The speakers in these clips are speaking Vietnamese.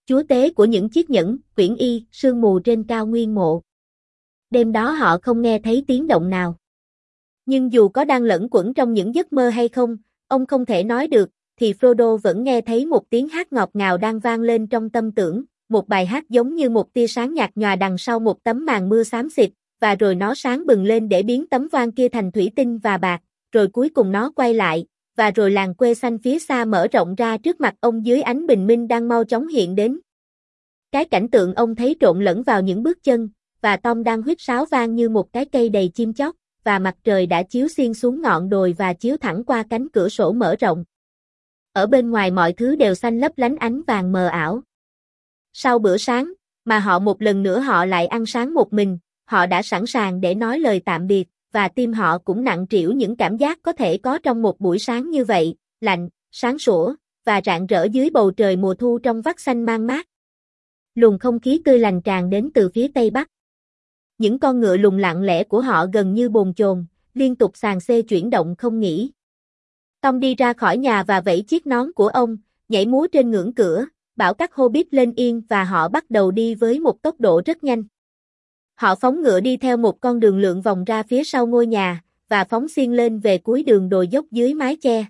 chúa tế của những chiếc nhẫn, quyển y, sương mù trên cao nguyên mộ. Đêm đó họ không nghe thấy tiếng động nào. Nhưng dù có đang lẫn quẩn trong những giấc mơ hay không, ông không thể nói được, thì Frodo vẫn nghe thấy một tiếng hát ngọt ngào đang vang lên trong tâm tưởng, một bài hát giống như một tia sáng nhạt nhòa đằng sau một tấm màn mưa xám xịt, và rồi nó sáng bừng lên để biến tấm voan kia thành thủy tinh và bạc, rồi cuối cùng nó quay lại, và rồi làng quê xanh phía xa mở rộng ra trước mặt ông dưới ánh bình minh đang mau chóng hiện đến. Cái cảnh tượng ông thấy trộn lẫn vào những bước chân, và Tom đang huýt sáo vang như một cái cây đầy chim chóc, và mặt trời đã chiếu xiên xuống ngọn đồi và chiếu thẳng qua cánh cửa sổ mở rộng. Ở bên ngoài mọi thứ đều xanh lấp lánh ánh vàng mờ ảo. Sau bữa sáng, mà họ một lần nữa họ lại ăn sáng một mình, họ đã sẵn sàng để nói lời tạm biệt, và tim họ cũng nặng trĩu những cảm giác có thể có trong một buổi sáng như vậy, lạnh, sáng sủa, và rạng rỡ dưới bầu trời mùa thu trong vắt xanh man mát. Luồng không khí tươi lành tràn đến từ phía tây bắc. Những con ngựa lùn lặng lẽ của họ gần như bồn chồn, liên tục xàn xê chuyển động không nghỉ. Tom đi ra khỏi nhà và vẫy chiếc nón của ông, nhảy múa trên ngưỡng cửa, bảo các Hobbit lên yên và họ bắt đầu đi với một tốc độ rất nhanh. Họ phóng ngựa đi theo một con đường lượn vòng ra phía sau ngôi nhà, và phóng xiên lên về cuối đường đồi dốc dưới mái che.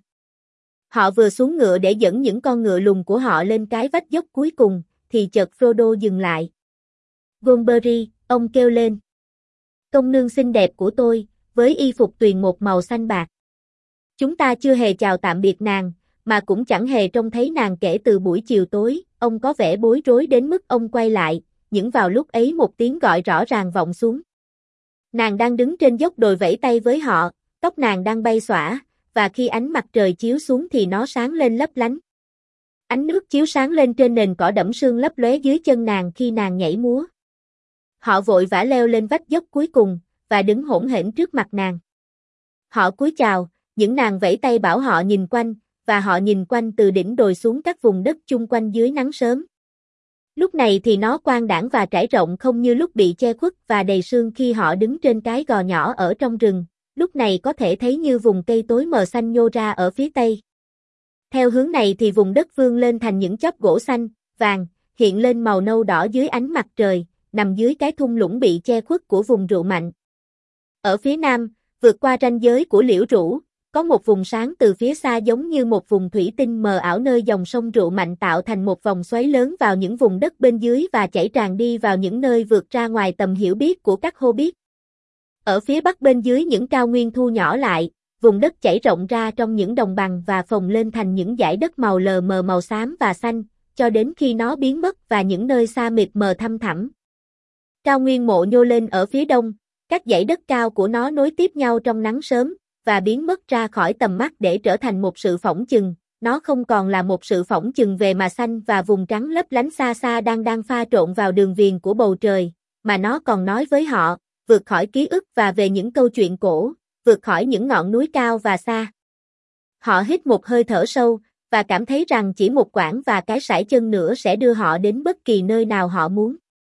Họ vừa xuống ngựa để dẫn những con ngựa lùn của họ lên cái vách dốc cuối cùng, thì chợt Frodo dừng lại. "Goldberry," ông kêu lên. "Công nương xinh đẹp của tôi, với y phục tuyền một màu xanh bạc." Chúng ta chưa hề chào tạm biệt nàng, mà cũng chẳng hề trông thấy nàng kể từ buổi chiều tối, ông có vẻ bối rối đến mức ông quay lại, nhưng vào lúc ấy một tiếng gọi rõ ràng vọng xuống. Nàng đang đứng trên dốc đồi vẫy tay với họ, tóc nàng đang bay xõa, và khi ánh mặt trời chiếu xuống thì nó sáng lên lấp lánh. Ánh nước chiếu sáng lên trên nền cỏ đẫm sương lấp lóe dưới chân nàng khi nàng nhảy múa. Họ vội vã leo lên vách dốc cuối cùng, và đứng hỗn hển trước mặt nàng. Họ cúi chào, những nàng vẫy tay bảo họ nhìn quanh, và họ nhìn quanh từ đỉnh đồi xuống các vùng đất chung quanh dưới nắng sớm. Lúc này thì nó quang đãng và trải rộng không như lúc bị che khuất và đầy sương khi họ đứng trên cái gò nhỏ ở trong rừng, lúc này có thể thấy như vùng cây tối mờ xanh nhô ra ở phía tây. Theo hướng này thì vùng đất vươn lên thành những chóp gỗ xanh, vàng, hiện lên màu nâu đỏ dưới ánh mặt trời, nằm dưới cái thung lũng bị che khuất của vùng rượu mạnh. Ở phía nam, vượt qua ranh giới của liễu rũ, có một vùng sáng từ phía xa giống như một vùng thủy tinh mờ ảo nơi dòng sông rượu mạnh tạo thành một vòng xoáy lớn vào những vùng đất bên dưới và chảy tràn đi vào những nơi vượt ra ngoài tầm hiểu biết của các Hobbit. Ở phía bắc bên dưới những cao nguyên thu nhỏ lại, vùng đất chảy rộng ra trong những đồng bằng và phồng lên thành những dải đất màu lờ mờ màu xám và xanh, cho đến khi nó biến mất và những nơi xa mịt mờ thăm thẳm. Cao nguyên mộ nhô lên ở phía đông, các dãy đất cao của nó nối tiếp nhau trong nắng sớm, và biến mất ra khỏi tầm mắt để trở thành một sự phỏng chừng, nó không còn là một sự phỏng chừng về mà xanh và vùng trắng lấp lánh xa xa đang pha trộn vào đường viền của bầu trời, mà nó còn nói với họ, vượt khỏi ký ức và về những câu chuyện cổ, vượt khỏi những ngọn núi cao và xa. Họ hít một hơi thở sâu, và cảm thấy rằng chỉ một quãng và cái sải chân nữa sẽ đưa họ đến bất kỳ nơi nào họ muốn.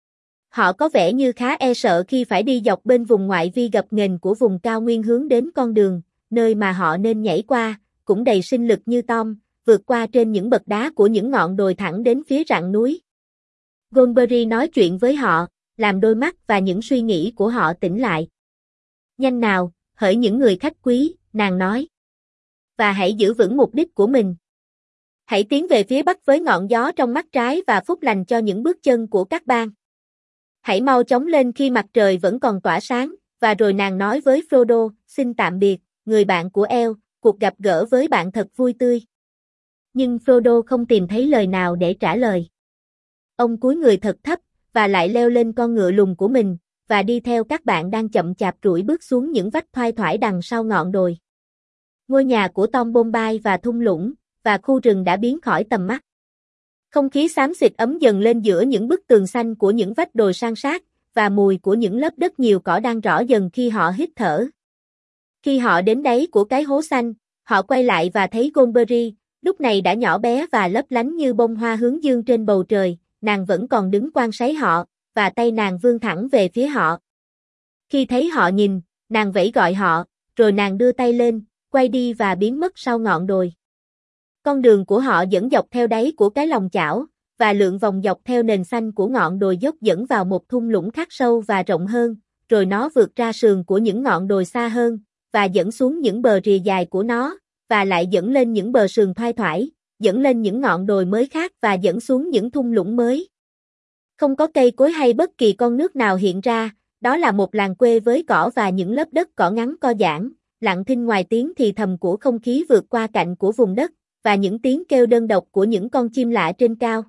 Họ có vẻ như khá e sợ khi phải đi dọc bên vùng ngoại vi gập ghềnh của vùng cao nguyên hướng đến con đường, nơi mà họ nên nhảy qua, cũng đầy sinh lực như Tom, vượt qua trên những bậc đá của những ngọn đồi thẳng đến phía rặng núi. Goldberry nói chuyện với họ, làm đôi mắt và những suy nghĩ của họ tỉnh lại. "Nhanh nào, hỡi những người khách quý," nàng nói. "Và hãy giữ vững mục đích của mình. Hãy tiến về phía bắc với ngọn gió trong mắt trái và phúc lành cho những bước chân của các bang. Hãy mau chóng lên khi mặt trời vẫn còn tỏa sáng." Và rồi nàng nói với Frodo, "Xin tạm biệt, người bạn của El, cuộc gặp gỡ với bạn thật vui tươi." Nhưng Frodo không tìm thấy lời nào để trả lời. Ông cúi người thật thấp, và lại leo lên con ngựa lùn của mình, và đi theo các bạn đang chậm chạp rũi bước xuống những vách thoai thoải đằng sau ngọn đồi. Ngôi nhà của Tom Bombay và thung lũng, và khu rừng đã biến khỏi tầm mắt. Không khí xám xịt ấm dần lên giữa những bức tường xanh của những vách đồi san sát, và mùi của những lớp đất nhiều cỏ đang rõ dần khi họ hít thở. Khi họ đến đáy của cái hố xanh, họ quay lại và thấy Goldberry, lúc này đã nhỏ bé và lấp lánh như bông hoa hướng dương trên bầu trời, nàng vẫn còn đứng quan sát họ, và tay nàng vươn thẳng về phía họ. Khi thấy họ nhìn, nàng vẫy gọi họ, rồi nàng đưa tay lên, quay đi và biến mất sau ngọn đồi. Con đường của họ dẫn dọc theo đáy của cái lòng chảo, và lượn vòng dọc theo nền xanh của ngọn đồi dốc dẫn vào một thung lũng khác sâu và rộng hơn, rồi nó vượt ra sườn của những ngọn đồi xa hơn, và dẫn xuống những bờ rìa dài của nó, và lại dẫn lên những bờ sườn thoai thoải, dẫn lên những ngọn đồi mới khác và dẫn xuống những thung lũng mới. Không có cây cối hay bất kỳ con nước nào hiện ra, đó là một làng quê với cỏ và những lớp đất cỏ ngắn co giãn, lặng thinh ngoài tiếng thì thầm của không khí vượt qua cạnh của vùng đất, và những tiếng kêu đơn độc của những con chim lạ trên cao.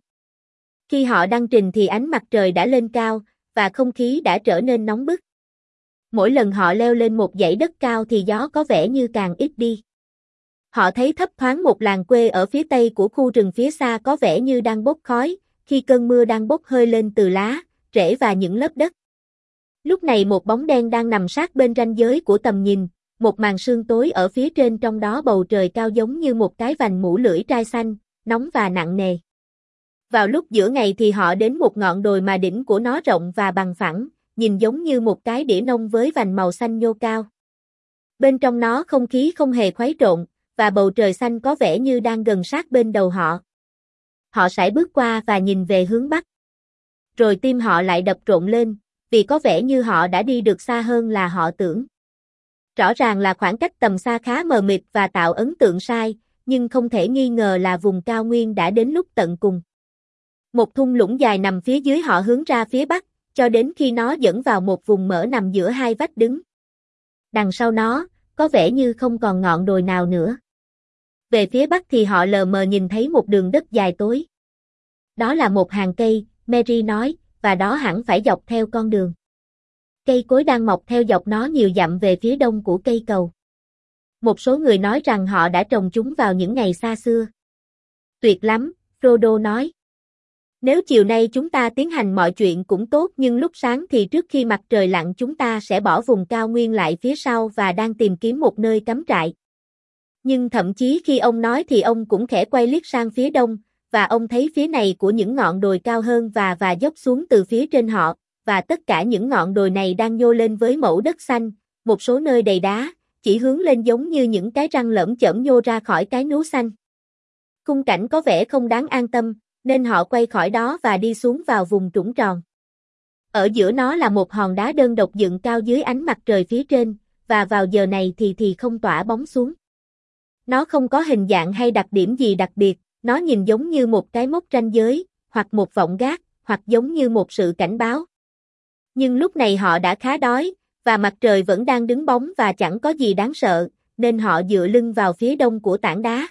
Khi họ đăng trình thì ánh mặt trời đã lên cao, và không khí đã trở nên nóng bức. Mỗi lần họ leo lên một dãy đất cao thì gió có vẻ như càng ít đi. Họ thấy thấp thoáng một làng quê ở phía tây của khu rừng phía xa có vẻ như đang bốc khói, khi cơn mưa đang bốc hơi lên từ lá, rễ và những lớp đất. Lúc này một bóng đen đang nằm sát bên ranh giới của tầm nhìn, một màn sương tối ở phía trên, trong đó bầu trời cao giống như một cái vành mũ lưỡi trai xanh, nóng và nặng nề. Vào lúc giữa ngày thì họ đến một ngọn đồi mà đỉnh của nó rộng và bằng phẳng, nhìn giống như một cái đĩa nông với vành màu xanh nhô cao. Bên trong nó không khí không hề khuấy trộn, và bầu trời xanh có vẻ như đang gần sát bên đầu họ. Họ sải bước qua và nhìn về hướng bắc. Rồi tim họ lại đập rộn lên, vì có vẻ như họ đã đi được xa hơn là họ tưởng. Rõ ràng là khoảng cách tầm xa khá mờ mịt và tạo ấn tượng sai, nhưng không thể nghi ngờ là vùng cao nguyên đã đến lúc tận cùng. Một thung lũng dài nằm phía dưới họ hướng ra phía bắc, cho đến khi nó dẫn vào một vùng mở nằm giữa hai vách đứng. Đằng sau nó, có vẻ như không còn ngọn đồi nào nữa. Về phía bắc thì họ lờ mờ nhìn thấy một đường đất dài tối. Đó là một hàng cây, Mary nói, và đó hẳn phải dọc theo con đường. Cây cối đang mọc theo dọc nó nhiều dặm về phía đông của cây cầu. Một số người nói rằng họ đã trồng chúng vào những ngày xa xưa. Tuyệt lắm, Frodo nói. Nếu chiều nay chúng ta tiến hành mọi chuyện cũng tốt, nhưng lúc sáng thì trước khi mặt trời lặn chúng ta sẽ bỏ vùng cao nguyên lại phía sau và đang tìm kiếm một nơi cắm trại. Nhưng thậm chí khi ông nói thì ông cũng khẽ quay liếc sang phía đông, và ông thấy phía này của những ngọn đồi cao hơn và dốc xuống từ phía trên họ, và tất cả những ngọn đồi này đang nhô lên với mẩu đất xanh, một số nơi đầy đá, chỉ hướng lên giống như những cái răng lởm chởm nhô ra khỏi cái núi xanh. Khung cảnh có vẻ không đáng an tâm, nên họ quay khỏi đó và đi xuống vào vùng trũng tròn. Ở giữa nó là một hòn đá đơn độc dựng cao dưới ánh mặt trời phía trên, và vào giờ này thì không tỏa bóng xuống. Nó không có hình dạng hay đặc điểm gì đặc biệt, nó nhìn giống như một cái mốc ranh giới, hoặc một vọng gác, hoặc giống như một sự cảnh báo. Nhưng lúc này họ đã khá đói, và mặt trời vẫn đang đứng bóng và chẳng có gì đáng sợ, nên họ dựa lưng vào phía đông của tảng đá.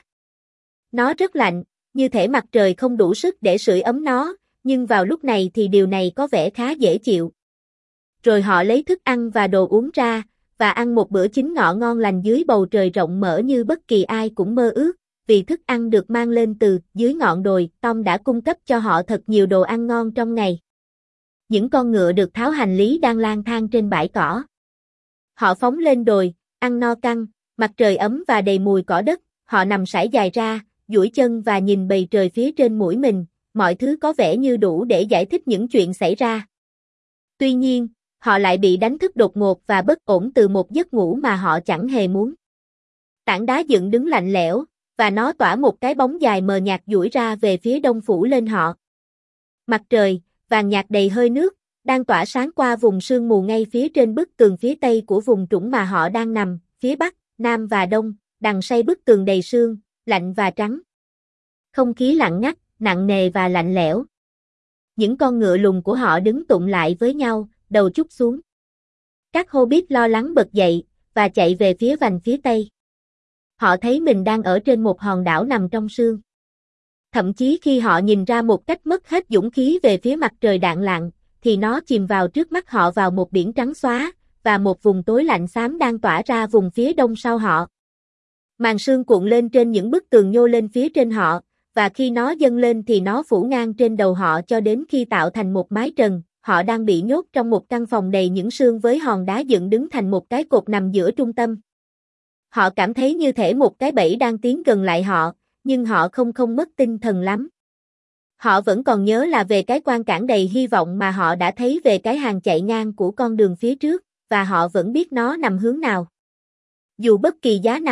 Nó rất lạnh, như thể mặt trời không đủ sức để sưởi ấm nó, nhưng vào lúc này thì điều này có vẻ khá dễ chịu. Rồi họ lấy thức ăn và đồ uống ra, và ăn một bữa chính ngọ ngon lành dưới bầu trời rộng mở như bất kỳ ai cũng mơ ước, vì thức ăn được mang lên từ dưới ngọn đồi. Tom đã cung cấp cho họ thật nhiều đồ ăn ngon trong ngày. Những con ngựa được tháo hành lý đang lang thang trên bãi cỏ. Họ phóng lên đồi, ăn no căng, mặt trời ấm và đầy mùi cỏ đất, họ nằm sải dài ra, duỗi chân và nhìn bầy trời phía trên mũi mình, mọi thứ có vẻ như đủ để giải thích những chuyện xảy ra. Tuy nhiên, họ lại bị đánh thức đột ngột và bất ổn từ một giấc ngủ mà họ chẳng hề muốn. Tảng đá dựng đứng lạnh lẽo, và nó tỏa một cái bóng dài mờ nhạt duỗi ra về phía đông phủ lên họ. Mặt trời, vàng nhạt đầy hơi nước, đang tỏa sáng qua vùng sương mù ngay phía trên bức tường phía tây của vùng trũng mà họ đang nằm, phía bắc, nam và đông, đằng sau bức tường đầy sương, lạnh và trắng. Không khí lặng ngắt, nặng nề và lạnh lẽo. Những con ngựa lùn của họ đứng tụm lại với nhau, đầu trút xuống. Các Hobbit lo lắng bật dậy, và chạy về phía vành phía tây. Họ thấy mình đang ở trên một hòn đảo nằm trong sương. Thậm chí khi họ nhìn ra một cách mất hết dũng khí về phía mặt trời đạn lặn, thì nó chìm vào trước mắt họ vào một biển trắng xóa, và một vùng tối lạnh xám đang tỏa ra vùng phía đông sau họ. Màn sương cuộn lên trên những bức tường nhô lên phía trên họ, và khi nó dâng lên thì nó phủ ngang trên đầu họ cho đến khi tạo thành một mái trần. Họ đang bị nhốt trong một căn phòng đầy những sương với hòn đá dựng đứng thành một cái cột nằm giữa trung tâm. Họ cảm thấy như thể một cái bẫy đang tiến gần lại họ, nhưng họ không mất tinh thần lắm. Họ vẫn còn nhớ là về cái quan cảng đầy hy vọng mà họ đã thấy về cái hàng chạy ngang của con đường phía trước, và họ vẫn biết nó nằm hướng nào. Dù bất kỳ giá nào,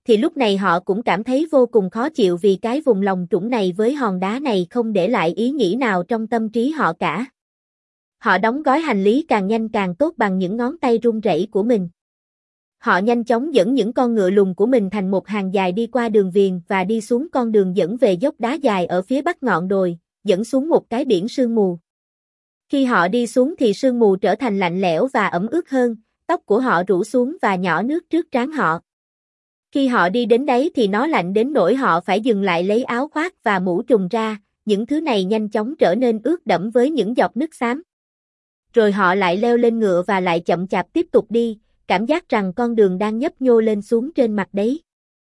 thì lúc này họ cũng cảm thấy vô cùng khó chịu vì cái vùng lòng trũng này với hòn đá này không để lại ý nghĩ nào trong tâm trí họ cả. Họ đóng gói hành lý càng nhanh càng tốt bằng những ngón tay run rẩy của mình. Họ nhanh chóng dẫn những con ngựa lùn của mình thành một hàng dài đi qua đường viền và đi xuống con đường dẫn về dốc đá dài ở phía bắc ngọn đồi, dẫn xuống một cái biển sương mù. Khi họ đi xuống thì sương mù trở thành lạnh lẽo và ẩm ướt hơn, tóc của họ rủ xuống và nhỏ nước trước trán họ. Khi họ đi đến đấy thì nó lạnh đến nỗi họ phải dừng lại lấy áo khoác và mũ trùm ra, những thứ này nhanh chóng trở nên ướt đẫm với những giọt nước xám. Rồi họ lại leo lên ngựa và lại chậm chạp tiếp tục đi, cảm giác rằng con đường đang nhấp nhô lên xuống trên mặt đấy.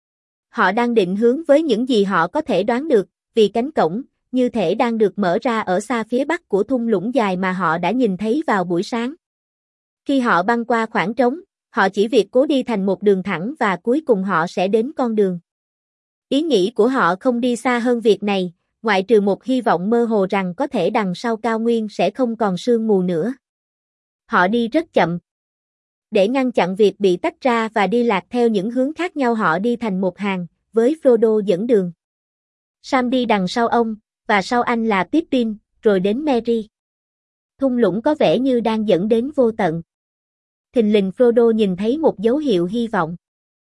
Họ đang định hướng với những gì họ có thể đoán được, vì cánh cổng, như thể đang được mở ra ở xa phía bắc của thung lũng dài mà họ đã nhìn thấy vào buổi sáng. Khi họ băng qua khoảng trống, họ chỉ việc cố đi thành một đường thẳng và cuối cùng họ sẽ đến con đường. Ý nghĩ của họ không đi xa hơn việc này, ngoại trừ một hy vọng mơ hồ rằng có thể đằng sau cao nguyên sẽ không còn sương mù nữa. Họ đi rất chậm. Để ngăn chặn việc bị tách ra và đi lạc theo những hướng khác nhau họ đi thành một hàng, với Frodo dẫn đường. Sam đi đằng sau ông, và sau anh là Pippin, rồi đến Merry. Thung lũng có vẻ như đang dẫn đến vô tận. Thình lình Frodo nhìn thấy một dấu hiệu hy vọng.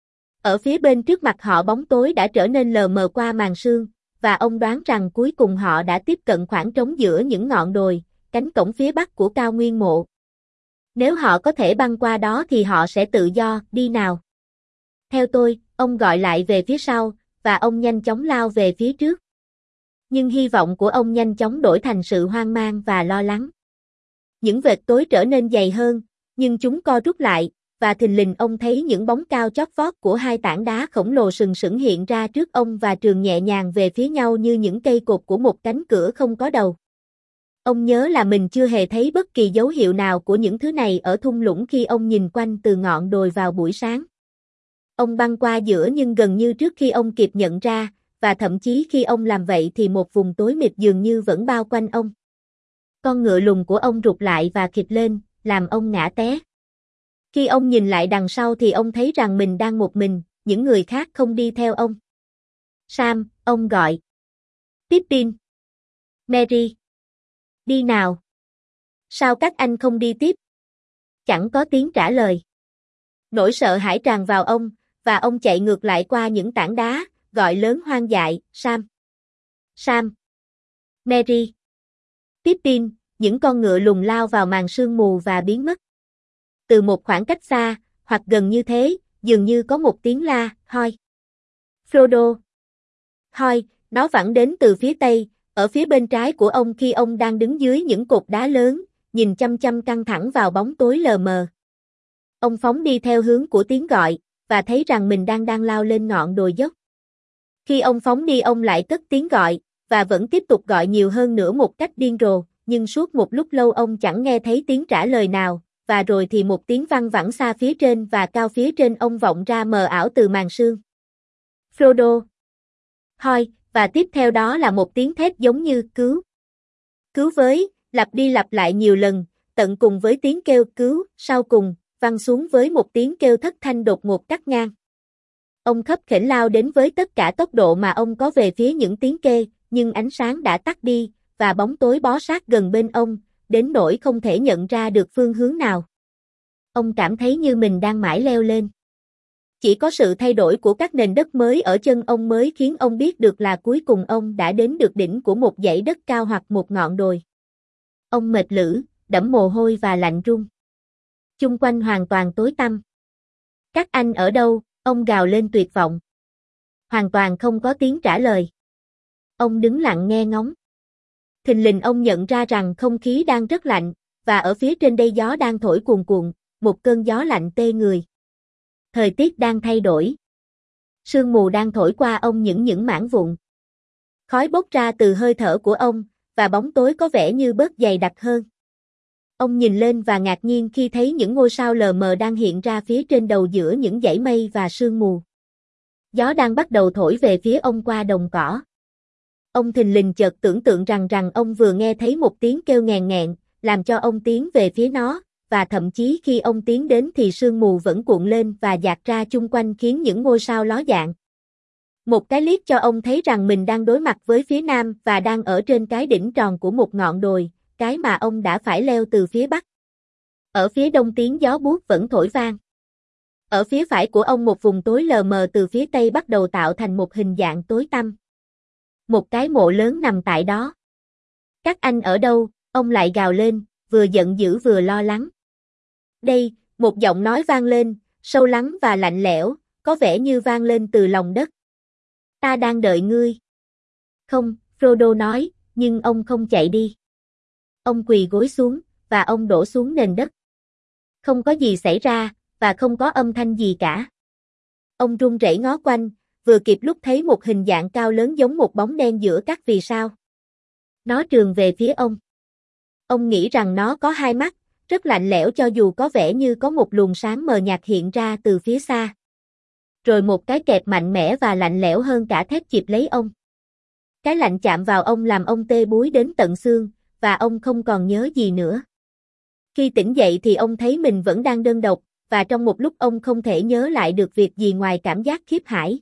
Ở phía bên trước mặt họ bóng tối đã trở nên lờ mờ qua màn sương, và ông đoán rằng cuối cùng họ đã tiếp cận khoảng trống giữa những ngọn đồi, cánh cổng phía bắc của cao nguyên mộ. Nếu họ có thể băng qua đó thì họ sẽ tự do, đi nào. Theo tôi, ông gọi lại về phía sau, và ông nhanh chóng lao về phía trước. Nhưng hy vọng của ông nhanh chóng đổi thành sự hoang mang và lo lắng. Những vệt tối trở nên dày hơn, nhưng chúng co rút lại, và thình lình ông thấy những bóng cao chót vót của hai tảng đá khổng lồ sừng sững hiện ra trước ông và trườn nhẹ nhàng về phía nhau như những cây cột của một cánh cửa không có đầu. Ông nhớ là mình chưa hề thấy bất kỳ dấu hiệu nào của những thứ này ở thung lũng khi ông nhìn quanh từ ngọn đồi vào buổi sáng. Ông băng qua giữa nhưng gần như trước khi ông kịp nhận ra, và thậm chí khi ông làm vậy thì một vùng tối mịt dường như vẫn bao quanh ông. Con ngựa lùn của ông rụt lại và khịt lên, làm ông ngã té. Khi ông nhìn lại đằng sau thì ông thấy rằng mình đang một mình, những người khác không đi theo ông. Sam, ông gọi. Pippin. Merry. Đi nào. Sao các anh không đi tiếp? Chẳng có tiếng trả lời. Nỗi sợ hãi tràn vào ông, và ông chạy ngược lại qua những tảng đá, gọi lớn hoang dại, Sam. Sam. Merry. Pippin, những con ngựa lùn lao vào màn sương mù và biến mất. Từ một khoảng cách xa, hoặc gần như thế, dường như có một tiếng la, hoi. Frodo. Hoi, nó vẳng đến từ phía tây, ở phía bên trái của ông khi ông đang đứng dưới những cột đá lớn, nhìn chăm chăm căng thẳng vào bóng tối lờ mờ. Ông phóng đi theo hướng của tiếng gọi, và thấy rằng mình đang lao lên ngọn đồi dốc. Khi ông phóng đi ông lại cất tiếng gọi, và vẫn tiếp tục gọi nhiều hơn nữa một cách điên rồ, nhưng suốt một lúc lâu ông chẳng nghe thấy tiếng trả lời nào, và rồi thì một tiếng văng vẳng xa phía trên và cao phía trên ông vọng ra mờ ảo từ màn sương. Frodo. Hoi, và tiếp theo đó là một tiếng thét giống như cứu. Cứu với, lặp đi lặp lại nhiều lần, tận cùng với tiếng kêu cứu, sau cùng, văng xuống với một tiếng kêu thất thanh đột ngột cắt ngang. Ông khấp khểnh lao đến với tất cả tốc độ mà ông có về phía những tiếng kêu, nhưng ánh sáng đã tắt đi, và bóng tối bó sát gần bên ông, đến nỗi không thể nhận ra được phương hướng nào. Ông cảm thấy như mình đang mãi leo lên. Chỉ có sự thay đổi của các nền đất mới ở chân ông mới khiến ông biết được là cuối cùng ông đã đến được đỉnh của một dãy đất cao hoặc một ngọn đồi. Ông mệt lử, đẫm mồ hôi và lạnh run. Chung quanh hoàn toàn tối tăm. Các anh ở đâu? Ông gào lên tuyệt vọng. Hoàn toàn không có tiếng trả lời. Ông đứng lặng nghe ngóng. Thình lình ông nhận ra rằng không khí đang rất lạnh, và ở phía trên đây gió đang thổi cuồn cuộn, một cơn gió lạnh tê người. Thời tiết đang thay đổi. Sương mù đang thổi qua ông những mảng vụn. Khói bốc ra từ hơi thở của ông, và bóng tối có vẻ như bớt dày đặc hơn. Ông nhìn lên và ngạc nhiên khi thấy những ngôi sao lờ mờ đang hiện ra phía trên đầu giữa những dãy mây và sương mù. Gió đang bắt đầu thổi về phía ông qua đồng cỏ. Ông thình lình chợt tưởng tượng rằng ông vừa nghe thấy một tiếng kêu nghẹn nghẹn, làm cho ông tiến về phía nó, và thậm chí khi ông tiến đến thì sương mù vẫn cuộn lên và dạt ra chung quanh khiến những ngôi sao ló dạng. Một cái liếc cho ông thấy rằng mình đang đối mặt với phía nam và đang ở trên cái đỉnh tròn của một ngọn đồi, cái mà ông đã phải leo từ phía bắc. Ở phía đông tiếng gió buốt vẫn thổi vang. Ở phía phải của ông một vùng tối lờ mờ từ phía tây bắt đầu tạo thành một hình dạng tối tăm. Một cái mộ lớn nằm tại đó. Các anh ở đâu? Ông lại gào lên, vừa giận dữ vừa lo lắng. Đây, một giọng nói vang lên, sâu lắng và lạnh lẽo, có vẻ như vang lên từ lòng đất. Ta đang đợi ngươi. Không, Frodo nói, nhưng ông không chạy đi. Ông quỳ gối xuống, và ông đổ xuống nền đất. Không có gì xảy ra, và không có âm thanh gì cả. Ông run rẩy ngó quanh, vừa kịp lúc thấy một hình dạng cao lớn giống một bóng đen giữa các vì sao. Nó trườn về phía ông. Ông nghĩ rằng nó có hai mắt, rất lạnh lẽo cho dù có vẻ như có một luồng sáng mờ nhạt hiện ra từ phía xa. Rồi một cái kẹp mạnh mẽ và lạnh lẽo hơn cả thép chịp lấy ông. Cái lạnh chạm vào ông làm ông tê búi đến tận xương, và ông không còn nhớ gì nữa. Khi tỉnh dậy thì ông thấy mình vẫn đang đơn độc, và trong một lúc ông không thể nhớ lại được việc gì ngoài cảm giác khiếp hãi.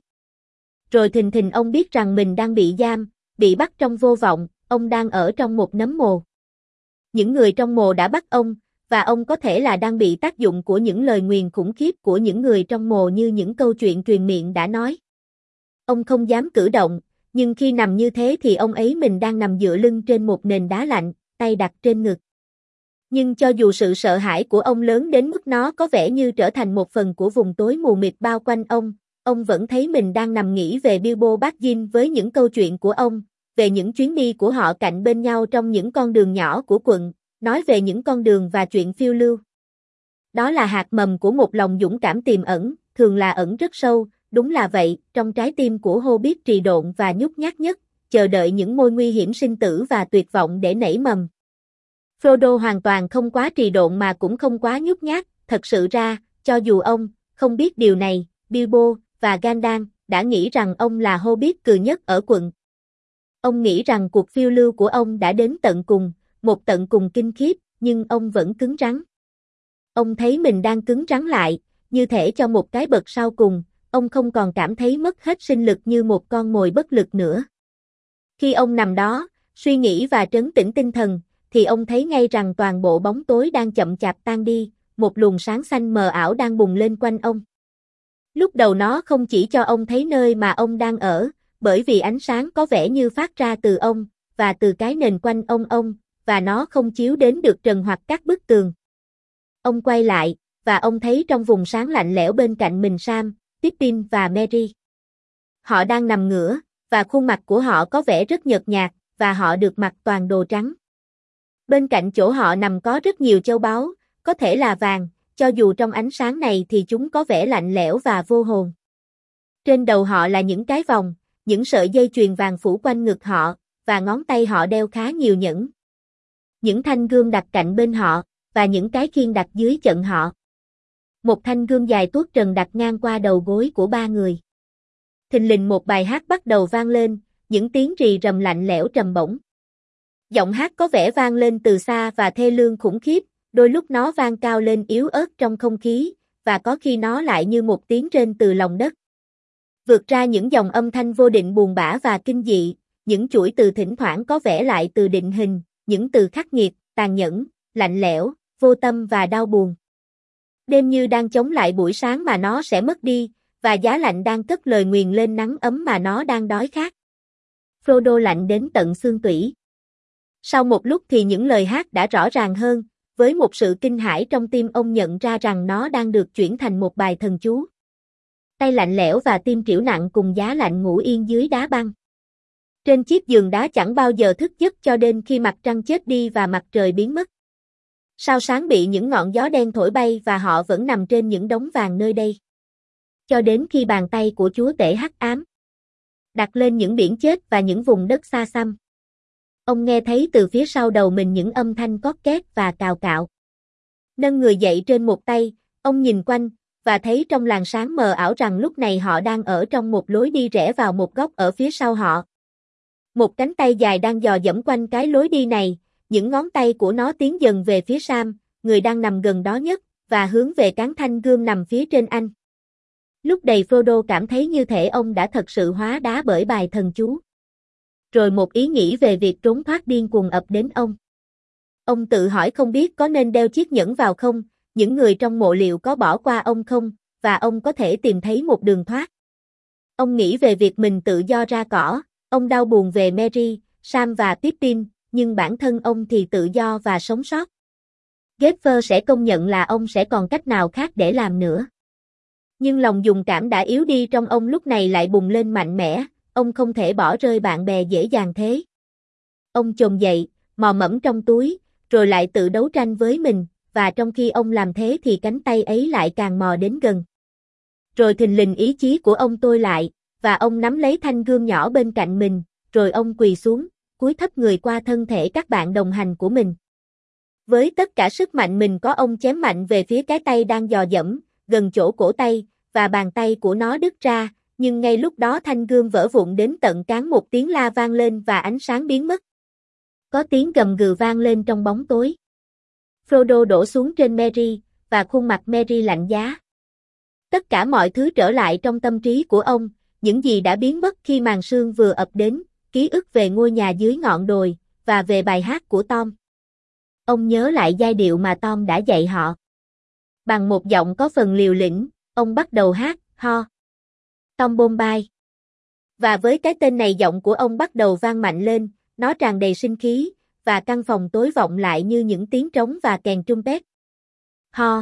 Rồi thình thình ông biết rằng mình đang bị giam, bị bắt trong vô vọng, ông đang ở trong một nấm mồ. Những người trong mồ đã bắt ông, và ông có thể là đang bị tác dụng của những lời nguyền khủng khiếp của những người trong mồ như những câu chuyện truyền miệng đã nói. Ông không dám cử động, nhưng khi nằm như thế thì ông ấy mình đang nằm dựa lưng trên một nền đá lạnh, tay đặt trên ngực. Nhưng cho dù sự sợ hãi của ông lớn đến mức nó có vẻ như trở thành một phần của vùng tối mù mịt bao quanh ông vẫn thấy mình đang nằm nghĩ về Bilbo Baggins với những câu chuyện của ông, về những chuyến đi của họ cạnh bên nhau trong những con đường nhỏ của quận, nói về những con đường và chuyện phiêu lưu. Đó là hạt mầm của một lòng dũng cảm tiềm ẩn, thường là ẩn rất sâu, đúng là vậy, trong trái tim của Hobbit trì độn và nhút nhát nhất, chờ đợi những môi nguy hiểm sinh tử và tuyệt vọng để nảy mầm. Frodo hoàn toàn không quá trì độn mà cũng không quá nhút nhát, thật sự ra, cho dù ông không biết điều này, Bilbo và Gandalf đã nghĩ rằng ông là Hobbit cừ nhất ở quận. Ông nghĩ rằng cuộc phiêu lưu của ông đã đến tận cùng, một tận cùng kinh khiếp, nhưng ông vẫn cứng rắn. Ông thấy mình đang cứng rắn lại, như thể cho một cái bậc sau cùng, ông không còn cảm thấy mất hết sinh lực như một con mồi bất lực nữa. Khi ông nằm đó, suy nghĩ và trấn tĩnh tinh thần, thì ông thấy ngay rằng toàn bộ bóng tối đang chậm chạp tan đi, một luồng sáng xanh mờ ảo đang bùng lên quanh ông. Lúc đầu nó không chỉ cho ông thấy nơi mà ông đang ở, bởi vì ánh sáng có vẻ như phát ra từ ông, và từ cái nền quanh ông, và nó không chiếu đến được trần hoặc các bức tường. Ông quay lại, và ông thấy trong vùng sáng lạnh lẽo bên cạnh mình Sam, Pippin và Merry. Họ đang nằm ngửa, và khuôn mặt của họ có vẻ rất nhợt nhạt, và họ được mặc toàn đồ trắng. Bên cạnh chỗ họ nằm có rất nhiều châu báu, có thể là vàng, cho dù trong ánh sáng này thì chúng có vẻ lạnh lẽo và vô hồn. Trên đầu họ là những cái vòng, những sợi dây chuyền vàng phủ quanh ngực họ, và ngón tay họ đeo khá nhiều nhẫn. Những thanh gươm đặt cạnh bên họ, và những cái khiên đặt dưới chân họ. Một thanh gươm dài tuốt trần đặt ngang qua đầu gối của ba người. Thình lình một bài hát bắt đầu vang lên, những tiếng rì rầm lạnh lẽo trầm bổng. Giọng hát có vẻ vang lên từ xa và thê lương khủng khiếp, đôi lúc nó vang cao lên yếu ớt trong không khí, và có khi nó lại như một tiếng rên từ lòng đất. Vượt ra những dòng âm thanh vô định buồn bã và kinh dị, những chuỗi từ thỉnh thoảng có vẻ lại từ định hình, những từ khắc nghiệt, tàn nhẫn, lạnh lẽo, vô tâm và đau buồn. Đêm như đang chống lại buổi sáng mà nó sẽ mất đi, và giá lạnh đang cất lời nguyền lên nắng ấm mà nó đang đói khát. Frodo lạnh đến tận xương tủy. Sau một lúc thì những lời hát đã rõ ràng hơn, với một sự kinh hãi trong tim ông nhận ra rằng nó đang được chuyển thành một bài thần chú. Tay lạnh lẽo và tim trĩu nặng cùng giá lạnh ngủ yên dưới đá băng. Trên chiếc giường đá chẳng bao giờ thức giấc cho đến khi mặt trăng chết đi và mặt trời biến mất. Sao sáng bị những ngọn gió đen thổi bay và họ vẫn nằm trên những đống vàng nơi đây. Cho đến khi bàn tay của chúa tể hắc ám đặt lên những biển chết và những vùng đất xa xăm. Ông nghe thấy từ phía sau đầu mình những âm thanh cót két và cào cạo. Nâng người dậy trên một tay, ông nhìn quanh, và thấy trong làn sáng mờ ảo rằng lúc này họ đang ở trong một lối đi rẽ vào một góc ở phía sau họ. Một cánh tay dài đang dò dẫm quanh cái lối đi này, những ngón tay của nó tiến dần về phía Sam, người đang nằm gần đó nhất, và hướng về cán thanh gươm nằm phía trên anh. Lúc này Frodo cảm thấy như thể ông đã thật sự hóa đá bởi bài thần chú. Rồi một ý nghĩ về việc trốn thoát điên cuồng ập đến ông. Ông tự hỏi không biết có nên đeo chiếc nhẫn vào không, những người trong mộ liệu có bỏ qua ông không, và ông có thể tìm thấy một đường thoát. Ông nghĩ về việc mình tự do ra cỏ, ông đau buồn về Merry, Sam và Pippin, nhưng bản thân ông thì tự do và sống sót. Gopher sẽ công nhận là ông sẽ còn cách nào khác để làm nữa. Nhưng lòng dũng cảm đã yếu đi trong ông lúc này lại bùng lên mạnh mẽ, ông không thể bỏ rơi bạn bè dễ dàng thế. Ông chồm dậy, mò mẫm trong túi, rồi lại tự đấu tranh với mình, và trong khi ông làm thế thì cánh tay ấy lại càng mò đến gần. Rồi thình lình ý chí của ông tôi lại, và ông nắm lấy thanh gươm nhỏ bên cạnh mình, rồi ông quỳ xuống, cúi thấp người qua thân thể các bạn đồng hành của mình. Với tất cả sức mạnh mình có ông chém mạnh về phía cái tay đang dò dẫm, gần chỗ cổ tay, và bàn tay của nó đứt ra, nhưng ngay lúc đó thanh gươm vỡ vụn đến tận cán, một tiếng la vang lên và ánh sáng biến mất. Có tiếng gầm gừ vang lên trong bóng tối. Frodo đổ xuống trên Merry, và khuôn mặt Merry lạnh giá. Tất cả mọi thứ trở lại trong tâm trí của ông, những gì đã biến mất khi màn sương vừa ập đến, ký ức về ngôi nhà dưới ngọn đồi, và về bài hát của Tom. Ông nhớ lại giai điệu mà Tom đã dạy họ. Bằng một giọng có phần liều lĩnh, ông bắt đầu hát, ho. Tom Bombay. Và với cái tên này giọng của ông bắt đầu vang mạnh lên, nó tràn đầy sinh khí, và căn phòng tối vọng lại như những tiếng trống và kèn trumpet. Ho.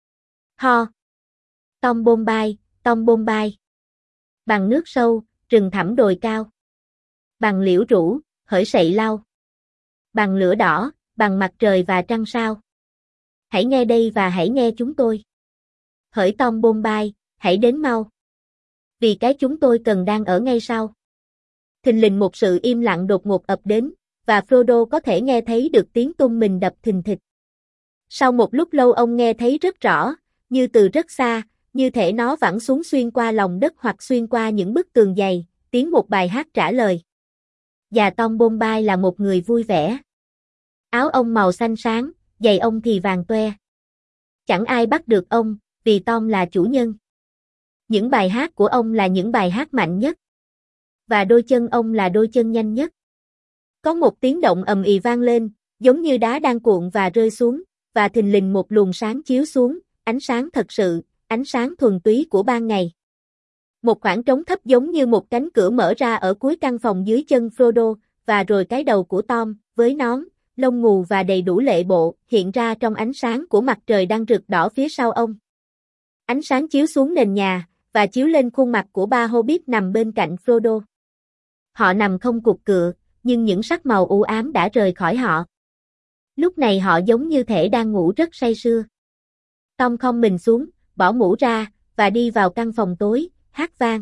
Ho. Tom Bombay, Tom Bombay. Bằng nước sâu, rừng thẳm đồi cao. Bằng liễu rũ, hởi sậy lau. Bằng lửa đỏ, bằng mặt trời và trăng sao. Hãy nghe đây và hãy nghe chúng tôi. Hỡi Tom Bombay, hãy đến mau. Vì cái chúng tôi cần đang ở ngay sau. Thình lình một sự im lặng đột ngột ập đến, và Frodo có thể nghe thấy được tiếng tim mình đập thình thịch. Sau một lúc lâu ông nghe thấy rất rõ, như từ rất xa, như thể nó vẳng xuống xuyên qua lòng đất hoặc xuyên qua những bức tường dày, tiếng một bài hát trả lời. Và Tom Bombay là một người vui vẻ. Áo ông màu xanh sáng, giày ông thì vàng toe. Chẳng ai bắt được ông, vì Tom là chủ nhân. Những bài hát của ông là những bài hát mạnh nhất. Và đôi chân ông là đôi chân nhanh nhất. Có một tiếng động ầm ĩ vang lên, giống như đá đang cuộn và rơi xuống, và thình lình một luồng sáng chiếu xuống, ánh sáng thật sự, ánh sáng thuần túy của ban ngày. Một khoảng trống thấp giống như một cánh cửa mở ra ở cuối căn phòng dưới chân Frodo, và rồi cái đầu của Tom, với nón, lông ngù và đầy đủ lệ bộ, hiện ra trong ánh sáng của mặt trời đang rực đỏ phía sau ông. Ánh sáng chiếu xuống nền nhà, và chiếu lên khuôn mặt của ba Hobbit nằm bên cạnh Frodo. Họ nằm không cục cựa, nhưng những sắc màu u ám đã rời khỏi họ. Lúc này họ giống như thể đang ngủ rất say sưa. Tom khom mình xuống, bỏ mũ ra, và đi vào căn phòng tối, hát vang.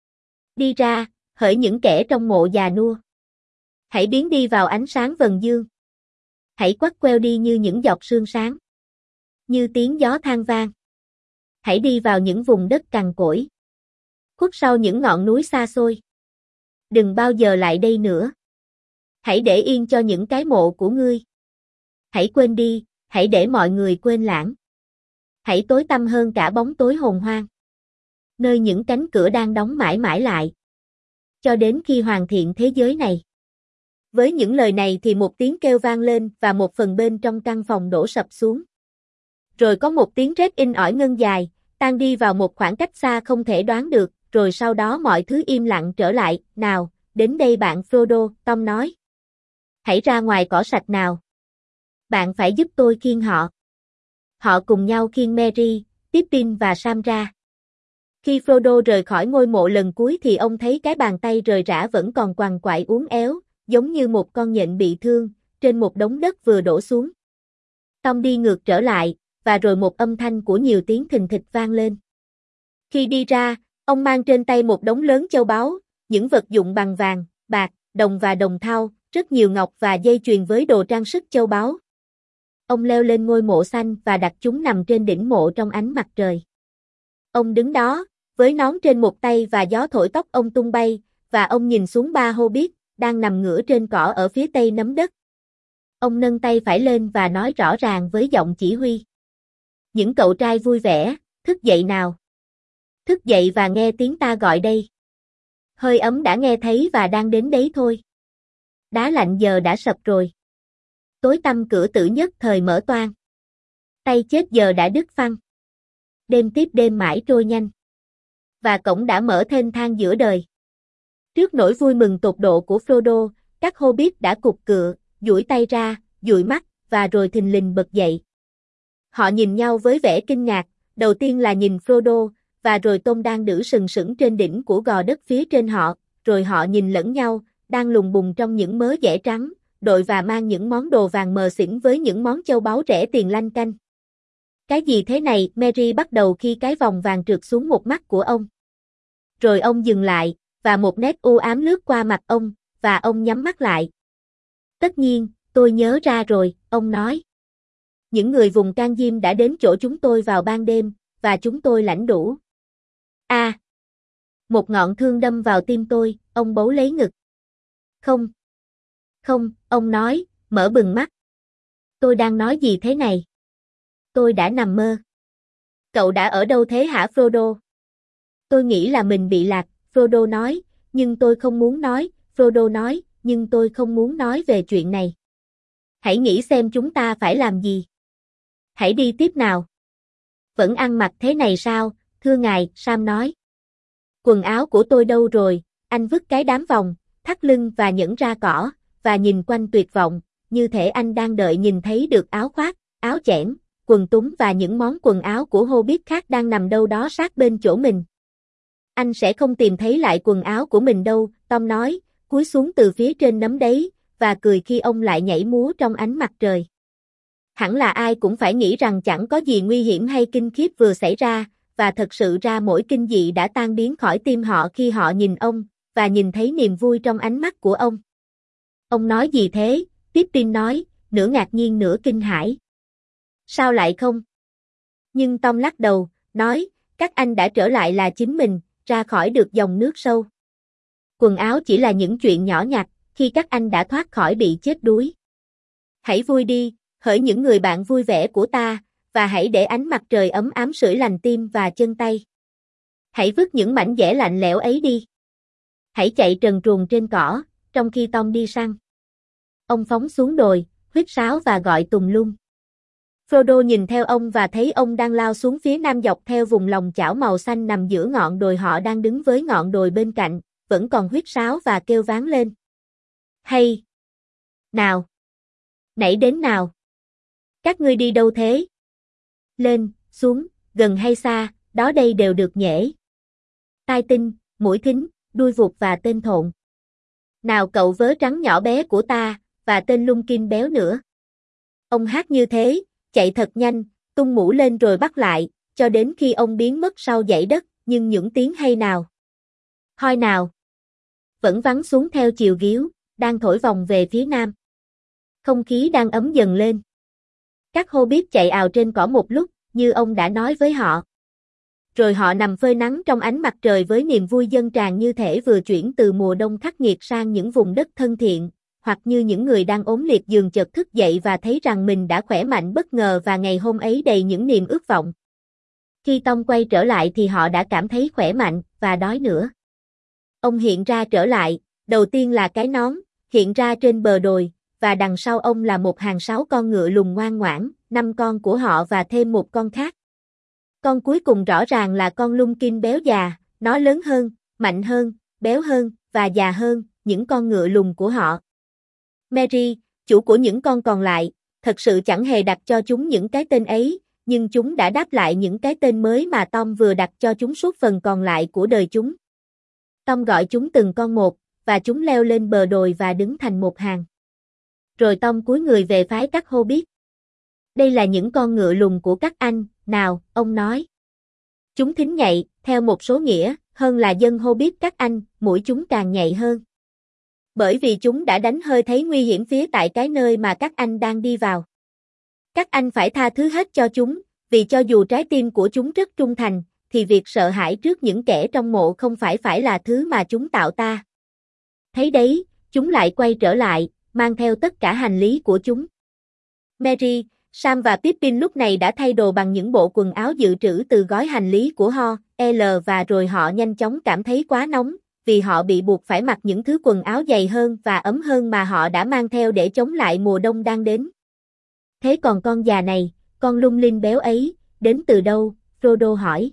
Đi ra, hỡi những kẻ trong mộ già nua. Hãy biến đi vào ánh sáng vầng dương. Hãy quắt queo đi như những giọt sương sáng. Như tiếng gió than vang. Hãy đi vào những vùng đất cằn cỗi. Khuất sau những ngọn núi xa xôi. Đừng bao giờ lại đây nữa. Hãy để yên cho những cái mộ của ngươi. Hãy quên đi, hãy để mọi người quên lãng. Hãy tối tăm hơn cả bóng tối hồn hoang. Nơi những cánh cửa đang đóng mãi mãi lại. Cho đến khi hoàn thiện thế giới này. Với những lời này thì một tiếng kêu vang lên và một phần bên trong căn phòng đổ sập xuống. Rồi có một tiếng rét in ỏi ngân dài, tan đi vào một khoảng cách xa không thể đoán được, rồi sau đó mọi thứ im lặng trở lại. Nào, đến đây bạn Frodo, Tom nói. Hãy ra ngoài cỏ sạch nào. Bạn phải giúp tôi khiêng họ. Họ cùng nhau khiêng Merry, Pippin và Sam ra. Khi Frodo rời khỏi ngôi mộ lần cuối thì ông thấy cái bàn tay rời rã vẫn còn quằn quại uốn éo, giống như một con nhện bị thương, trên một đống đất vừa đổ xuống. Tom đi ngược trở lại, và rồi một âm thanh của nhiều tiếng thình thịch vang lên. Khi đi ra, ông mang trên tay một đống lớn châu báu, những vật dụng bằng vàng, bạc, đồng và đồng thau, rất nhiều ngọc và dây chuyền với đồ trang sức châu báu. Ông leo lên ngôi mộ xanh và đặt chúng nằm trên đỉnh mộ trong ánh mặt trời. Ông đứng đó, với nón trên một tay và gió thổi tóc ông tung bay, và ông nhìn xuống ba Hobbit, đang nằm ngửa trên cỏ ở phía tây nấm đất. Ông nâng tay phải lên và nói rõ ràng với giọng chỉ huy. Những cậu trai vui vẻ, thức dậy nào. Thức dậy và nghe tiếng ta gọi đây. Hơi ấm đã nghe thấy và đang đến đấy thôi. Đá lạnh giờ đã sập rồi. Tối tăm cửa tử nhất thời mở toang. Tay chết giờ đã đứt phăng. Đêm tiếp đêm mãi trôi nhanh. Và cổng đã mở thênh thang giữa đời. Trước nỗi vui mừng tột độ của Frodo, các Hobbit đã cục cựa, duỗi tay ra, dụi mắt, và rồi thình lình bật dậy. Họ nhìn nhau với vẻ kinh ngạc, đầu tiên là nhìn Frodo, và rồi Tom đang đứng sừng sững trên đỉnh của gò đất phía trên họ, rồi họ nhìn lẫn nhau, đang lùng bùng trong những mớ dẻ trắng, đội và mang những món đồ vàng mờ xỉn với những món châu báu rẻ tiền lanh canh. Cái gì thế này? Merry bắt đầu khi cái vòng vàng trượt xuống một mắt của ông. Rồi ông dừng lại, và một nét u ám lướt qua mặt ông, và ông nhắm mắt lại. Tất nhiên, tôi nhớ ra rồi, ông nói. Những người vùng Can Diêm đã đến chỗ chúng tôi vào ban đêm, và chúng tôi lãnh đủ. Một ngọn thương đâm vào tim tôi, ông bấu lấy ngực. Không. Không, ông nói, mở bừng mắt. Tôi đang nói gì thế này? Tôi đã nằm mơ. Cậu đã ở đâu thế hả Frodo? Tôi nghĩ là mình bị lạc, Frodo nói, nhưng tôi không muốn nói, Frodo nói, nhưng tôi không muốn nói về chuyện này. Hãy nghĩ xem chúng ta phải làm gì. Hãy đi tiếp nào. Vẫn ăn mặc thế này sao, thưa ngài, Sam nói. Quần áo của tôi đâu rồi, anh vứt cái đám vòng, thắt lưng và nhẫn ra cỏ, và nhìn quanh tuyệt vọng, như thể anh đang đợi nhìn thấy được áo khoác, áo chẽn, quần túng và những món quần áo của Hobbit khác đang nằm đâu đó sát bên chỗ mình. Anh sẽ không tìm thấy lại quần áo của mình đâu, Tom nói, cúi xuống từ phía trên nấm đấy, và cười khi ông lại nhảy múa trong ánh mặt trời. Hẳn là ai cũng phải nghĩ rằng chẳng có gì nguy hiểm hay kinh khiếp vừa xảy ra, và thật sự ra mỗi kinh dị đã tan biến khỏi tim họ khi họ nhìn ông, và nhìn thấy niềm vui trong ánh mắt của ông. Ông nói gì thế? Pippin nói, nửa ngạc nhiên nửa kinh hãi. Sao lại không? Nhưng Tom lắc đầu, nói, các anh đã trở lại là chính mình, ra khỏi được dòng nước sâu. Quần áo chỉ là những chuyện nhỏ nhặt, khi các anh đã thoát khỏi bị chết đuối. Hãy vui đi, hỡi những người bạn vui vẻ của ta, và hãy để ánh mặt trời ấm ám sưởi lành tim và chân tay. Hãy vứt những mảnh vẽ lạnh lẽo ấy đi. Hãy chạy trần truồng trên cỏ, trong khi Tom đi săn. Ông phóng xuống đồi, huýt sáo và gọi tùm lum. Frodo nhìn theo ông và thấy ông đang lao xuống phía nam dọc theo vùng lòng chảo màu xanh nằm giữa ngọn đồi. Họ đang đứng với ngọn đồi bên cạnh, vẫn còn huýt sáo và kêu vang lên. Hay! Nào! Nảy đến nào! Các ngươi đi đâu thế? Lên, xuống, gần hay xa, đó đây đều được nhễ. Tai tinh, mũi thính, đuôi vụt và tên thộn. Nào cậu vớ trắng nhỏ bé của ta, và tên lung kim béo nữa. Ông hát như thế, chạy thật nhanh, tung mũ lên rồi bắt lại, cho đến khi ông biến mất sau dãy đất, nhưng những tiếng hay nào. Hoi nào. Vẫn vắng xuống theo chiều gió, đang thổi vòng về phía nam. Không khí đang ấm dần lên. Các Hobbit chạy ào trên cỏ một lúc, như ông đã nói với họ. Rồi họ nằm phơi nắng trong ánh mặt trời với niềm vui dâng tràn như thể vừa chuyển từ mùa đông khắc nghiệt sang những vùng đất thân thiện, hoặc như những người đang ốm liệt giường chợt thức dậy và thấy rằng mình đã khỏe mạnh bất ngờ và ngày hôm ấy đầy những niềm ước vọng. Khi Tom quay trở lại thì họ đã cảm thấy khỏe mạnh và đói nữa. Ông hiện ra trở lại, đầu tiên là cái nón, hiện ra trên bờ đồi, và đằng sau ông là một hàng 6 con ngựa lùn ngoan ngoãn, 5 con của họ và thêm một con khác. Con cuối cùng rõ ràng là con lung kim béo già, nó lớn hơn, mạnh hơn, béo hơn, và già hơn, những con ngựa lùn của họ. Merry, chủ của những con còn lại, thật sự chẳng hề đặt cho chúng những cái tên ấy, nhưng chúng đã đáp lại những cái tên mới mà Tom vừa đặt cho chúng suốt phần còn lại của đời chúng. Tom gọi chúng từng con một, và chúng leo lên bờ đồi và đứng thành một hàng. Rồi Tom cúi người về phái các Hobbit. Đây là những con ngựa lùn của các anh, nào, ông nói. Chúng thính nhạy, theo một số nghĩa, hơn là dân Hobbit các anh, mũi chúng càng nhạy hơn. Bởi vì chúng đã đánh hơi thấy nguy hiểm phía tại cái nơi mà các anh đang đi vào. Các anh phải tha thứ hết cho chúng, vì cho dù trái tim của chúng rất trung thành, thì việc sợ hãi trước những kẻ trong mộ không phải là thứ mà chúng tạo ta. Thấy đấy, chúng lại quay trở lại, mang theo tất cả hành lý của chúng. Mary, Sam và Pippin lúc này đã thay đồ bằng những bộ quần áo dự trữ từ gói hành lý của L và rồi họ nhanh chóng cảm thấy quá nóng, vì họ bị buộc phải mặc những thứ quần áo dày hơn và ấm hơn mà họ đã mang theo để chống lại mùa đông đang đến. Thế còn con già này, con lung linh béo ấy, đến từ đâu? Frodo hỏi.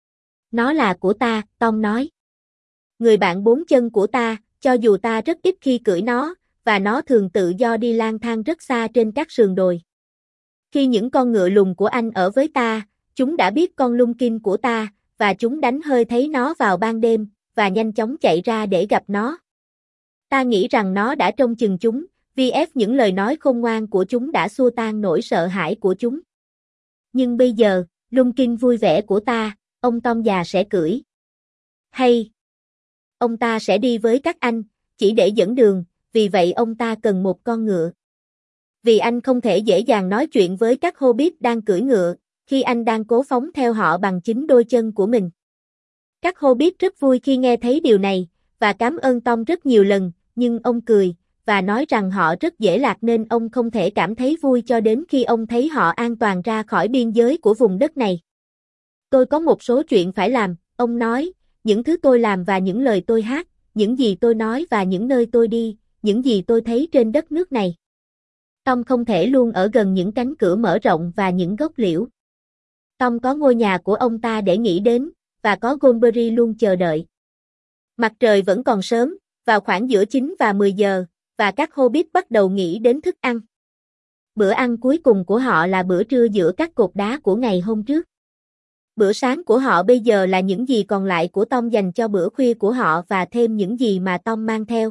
Nó là của ta, Tom nói. Người bạn bốn chân của ta, cho dù ta rất ít khi cưỡi nó, và nó thường tự do đi lang thang rất xa trên các sườn đồi. Khi những con ngựa lùn của anh ở với ta, chúng đã biết con Lumpkin của ta, và chúng đánh hơi thấy nó vào ban đêm, và nhanh chóng chạy ra để gặp nó. Ta nghĩ rằng nó đã trông chừng chúng, VF những lời nói khôn ngoan của chúng đã xua tan nỗi sợ hãi của chúng. Nhưng bây giờ, Lumpkin vui vẻ của ta, ông Tom già sẽ cưỡi. Hay, ông ta sẽ đi với các anh, chỉ để dẫn đường, vì vậy ông ta cần một con ngựa. Vì anh không thể dễ dàng nói chuyện với các Hobbit đang cưỡi ngựa, khi anh đang cố phóng theo họ bằng chính đôi chân của mình. Các Hobbit rất vui khi nghe thấy điều này, và cảm ơn Tom rất nhiều lần, nhưng ông cười, và nói rằng họ rất dễ lạc nên ông không thể cảm thấy vui cho đến khi ông thấy họ an toàn ra khỏi biên giới của vùng đất này. Tôi có một số chuyện phải làm, ông nói, những thứ tôi làm và những lời tôi hát, những gì tôi nói và những nơi tôi đi, những gì tôi thấy trên đất nước này. Tom không thể luôn ở gần những cánh cửa mở rộng và những gốc liễu. Tom có ngôi nhà của ông ta để nghĩ đến, và có Goldberry luôn chờ đợi. Mặt trời vẫn còn sớm, vào khoảng giữa 9 và 10 giờ, và các Hobbit bắt đầu nghĩ đến thức ăn. Bữa ăn cuối cùng của họ là bữa trưa giữa các cột đá của ngày hôm trước. Bữa sáng của họ bây giờ là những gì còn lại của Tom dành cho bữa khuya của họ và thêm những gì mà Tom mang theo.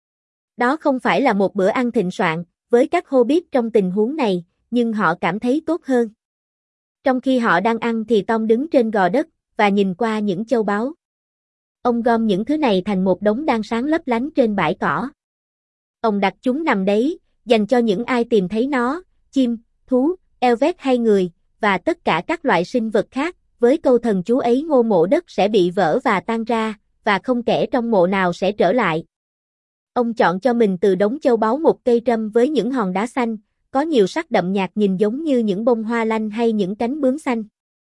Đó không phải là một bữa ăn thịnh soạn, với các Hobbit trong tình huống này, nhưng họ cảm thấy tốt hơn. Trong khi họ đang ăn thì Tom đứng trên gò đất, và nhìn qua những châu báu. Ông gom những thứ này thành một đống đang sáng lấp lánh trên bãi cỏ. Ông đặt chúng nằm đấy, dành cho những ai tìm thấy nó, chim, thú, elvet hay người, và tất cả các loại sinh vật khác, với câu thần chú ấy ngôi mộ đất sẽ bị vỡ và tan ra, và không kẻ trong mộ nào sẽ trở lại. Ông chọn cho mình từ đống châu báu một cây trâm với những hòn đá xanh, có nhiều sắc đậm nhạt nhìn giống như những bông hoa lanh hay những cánh bướm xanh.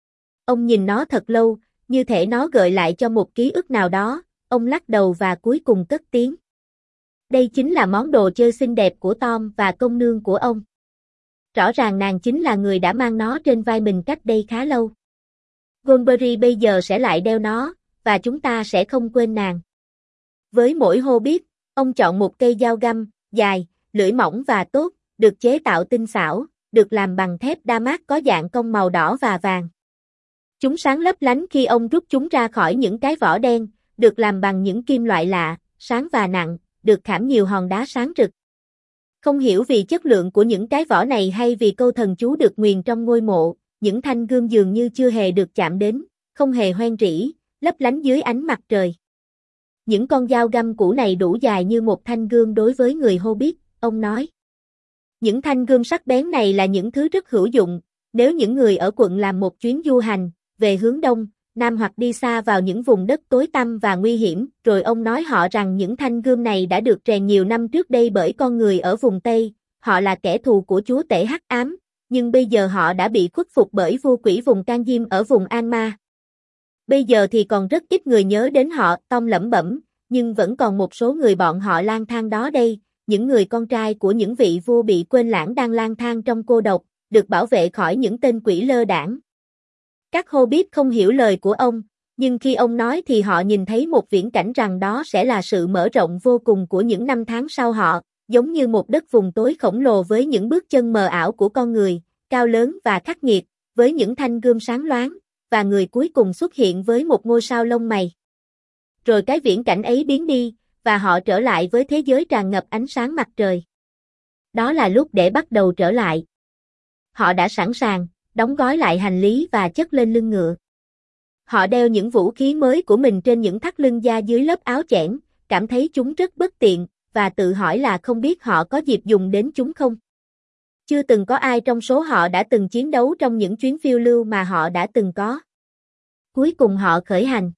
Ông nhìn nó thật lâu, như thể nó gợi lại cho một ký ức nào đó, ông lắc đầu và cuối cùng cất tiếng. Đây chính là món đồ chơi xinh đẹp của Tom và công nương của ông. Rõ ràng nàng chính là người đã mang nó trên vai mình cách đây khá lâu. Goldberry bây giờ sẽ lại đeo nó, và chúng ta sẽ không quên nàng. Với mỗi Hobbit, ông chọn một cây dao găm, dài, lưỡi mỏng và tốt, được chế tạo tinh xảo, được làm bằng thép Damas có dạng cong màu đỏ và vàng. Chúng sáng lấp lánh khi ông rút chúng ra khỏi những cái vỏ đen, được làm bằng những kim loại lạ, sáng và nặng, được khảm nhiều hòn đá sáng rực. Không hiểu vì chất lượng của những cái vỏ này hay vì câu thần chú được nguyền trong ngôi mộ, những thanh gươm dường như chưa hề được chạm đến, không hề hoen rỉ, lấp lánh dưới ánh mặt trời. Những con dao găm cũ này đủ dài như một thanh gươm đối với người Hobbit, ông nói. Những thanh gươm sắc bén này là những thứ rất hữu dụng, nếu những người ở quận làm một chuyến du hành, về hướng đông, nam hoặc đi xa vào những vùng đất tối tăm và nguy hiểm, rồi ông nói họ rằng những thanh gươm này đã được rèn nhiều năm trước đây bởi con người ở vùng Tây, họ là kẻ thù của chúa tể hắc ám, nhưng bây giờ họ đã bị khuất phục bởi vua quỷ vùng Can Diêm ở vùng An-ma. Bây giờ thì còn rất ít người nhớ đến họ, Tom lẩm bẩm, nhưng vẫn còn một số người bọn họ lang thang đó đây, những người con trai của những vị vua bị quên lãng đang lang thang trong cô độc, được bảo vệ khỏi những tên quỷ lơ đãng. Các Hobbit không hiểu lời của ông, nhưng khi ông nói thì họ nhìn thấy một viễn cảnh rằng đó sẽ là sự mở rộng vô cùng của những năm tháng sau họ, giống như một đất vùng tối khổng lồ với những bước chân mờ ảo của con người, cao lớn và khắc nghiệt, với những thanh gươm sáng loáng, và người cuối cùng xuất hiện với một ngôi sao lông mày. Rồi cái viễn cảnh ấy biến đi, và họ trở lại với thế giới tràn ngập ánh sáng mặt trời. Đó là lúc để bắt đầu trở lại. Họ đã sẵn sàng, đóng gói lại hành lý và chất lên lưng ngựa. Họ đeo những vũ khí mới của mình trên những thắt lưng da dưới lớp áo chẽn, cảm thấy chúng rất bất tiện, và tự hỏi là không biết họ có dịp dùng đến chúng không. Chưa từng có ai trong số họ đã từng chiến đấu trong những chuyến phiêu lưu mà họ đã từng có. Cuối cùng họ khởi hành.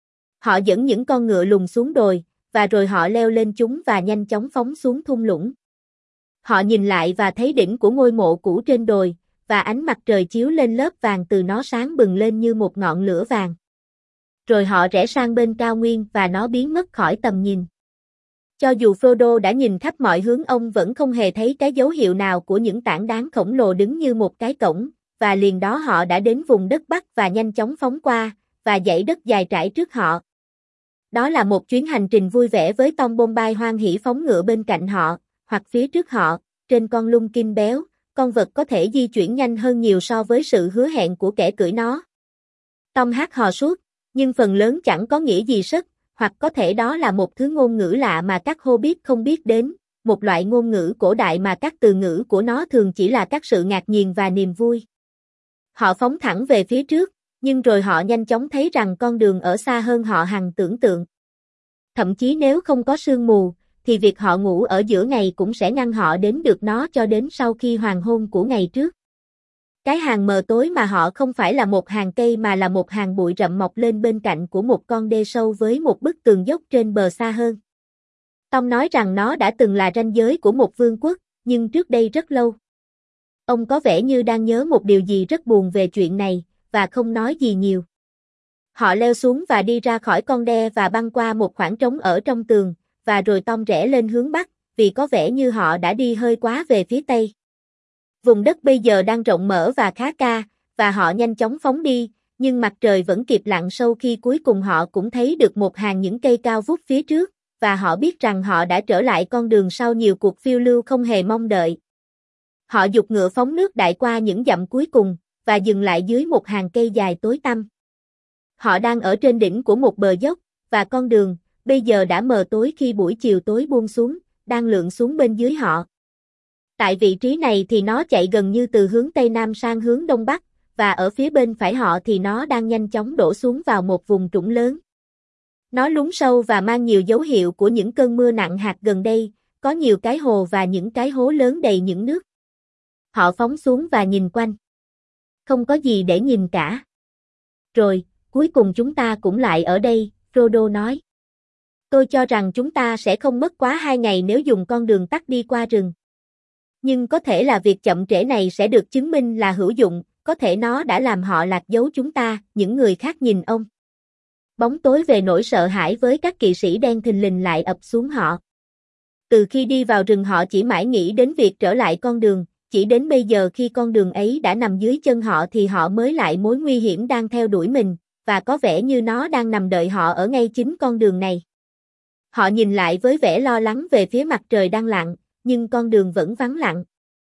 Họ dẫn những con ngựa lùn xuống đồi, và rồi họ leo lên chúng và nhanh chóng phóng xuống thung lũng. Họ nhìn lại và thấy đỉnh của ngôi mộ cũ trên đồi, và ánh mặt trời chiếu lên lớp vàng từ nó sáng bừng lên như một ngọn lửa vàng. Rồi họ rẽ sang bên cao nguyên và nó biến mất khỏi tầm nhìn. Cho dù Frodo đã nhìn khắp mọi hướng, ông vẫn không hề thấy cái dấu hiệu nào của những tảng đá khổng lồ đứng như một cái cổng, và liền đó họ đã đến vùng đất Bắc và nhanh chóng phóng qua, và dãy đất dài trải trước họ. Đó là một chuyến hành trình vui vẻ với Tom Bombay hoan hỉ phóng ngựa bên cạnh họ, hoặc phía trước họ, trên con lung kinh béo, con vật có thể di chuyển nhanh hơn nhiều so với sự hứa hẹn của kẻ cưỡi nó. Tom hát hò suốt, nhưng phần lớn chẳng có nghĩa gì sất, hoặc có thể đó là một thứ ngôn ngữ lạ mà các Hobbit không biết đến, một loại ngôn ngữ cổ đại mà các từ ngữ của nó thường chỉ là các sự ngạc nhiên và niềm vui. Họ phóng thẳng về phía trước, nhưng rồi họ nhanh chóng thấy rằng con đường ở xa hơn họ hằng tưởng tượng. Thậm chí nếu không có sương mù, thì việc họ ngủ ở giữa ngày cũng sẽ ngăn họ đến được nó cho đến sau khi hoàng hôn của ngày trước. Cái hàng mờ tối mà họ không phải là một hàng cây mà là một hàng bụi rậm mọc lên bên cạnh của một con đê sâu với một bức tường dốc trên bờ xa hơn. Tom nói rằng nó đã từng là ranh giới của một vương quốc, nhưng trước đây rất lâu. Ông có vẻ như đang nhớ một điều gì rất buồn về chuyện này, và không nói gì nhiều. Họ leo xuống và đi ra khỏi con đe và băng qua một khoảng trống ở trong tường, và rồi Tom rẽ lên hướng Bắc, vì có vẻ như họ đã đi hơi quá về phía Tây. Vùng đất bây giờ đang rộng mở và khá ca, và họ nhanh chóng phóng đi, nhưng mặt trời vẫn kịp lặn sâu khi cuối cùng họ cũng thấy được một hàng những cây cao vút phía trước, và họ biết rằng họ đã trở lại con đường sau nhiều cuộc phiêu lưu không hề mong đợi. Họ giục ngựa phóng nước đại qua những dặm cuối cùng, và dừng lại dưới một hàng cây dài tối tăm. Họ đang ở trên đỉnh của một bờ dốc, và con đường, bây giờ đã mờ tối khi buổi chiều tối buông xuống, đang lượn xuống bên dưới họ. Tại vị trí này thì nó chạy gần như từ hướng Tây Nam sang hướng Đông Bắc, và ở phía bên phải họ thì nó đang nhanh chóng đổ xuống vào một vùng trũng lớn. Nó lún sâu và mang nhiều dấu hiệu của những cơn mưa nặng hạt gần đây, có nhiều cái hồ và những cái hố lớn đầy những nước. Họ phóng xuống và nhìn quanh. Không có gì để nhìn cả. Rồi, cuối cùng chúng ta cũng lại ở đây, Frodo nói. Tôi cho rằng chúng ta sẽ không mất quá 2 ngày nếu dùng con đường tắt đi qua rừng. Nhưng có thể là việc chậm trễ này sẽ được chứng minh là hữu dụng, có thể nó đã làm họ lạc dấu chúng ta, những người khác nhìn ông. Bóng tối về nỗi sợ hãi với các kỵ sĩ đen thình lình lại ập xuống họ. Từ khi đi vào rừng họ chỉ mãi nghĩ đến việc trở lại con đường, chỉ đến bây giờ khi con đường ấy đã nằm dưới chân họ thì họ mới lại mối nguy hiểm đang theo đuổi mình, và có vẻ như nó đang nằm đợi họ ở ngay chính con đường này. Họ nhìn lại với vẻ lo lắng về phía mặt trời đang lặn, nhưng con đường vẫn vắng lặng.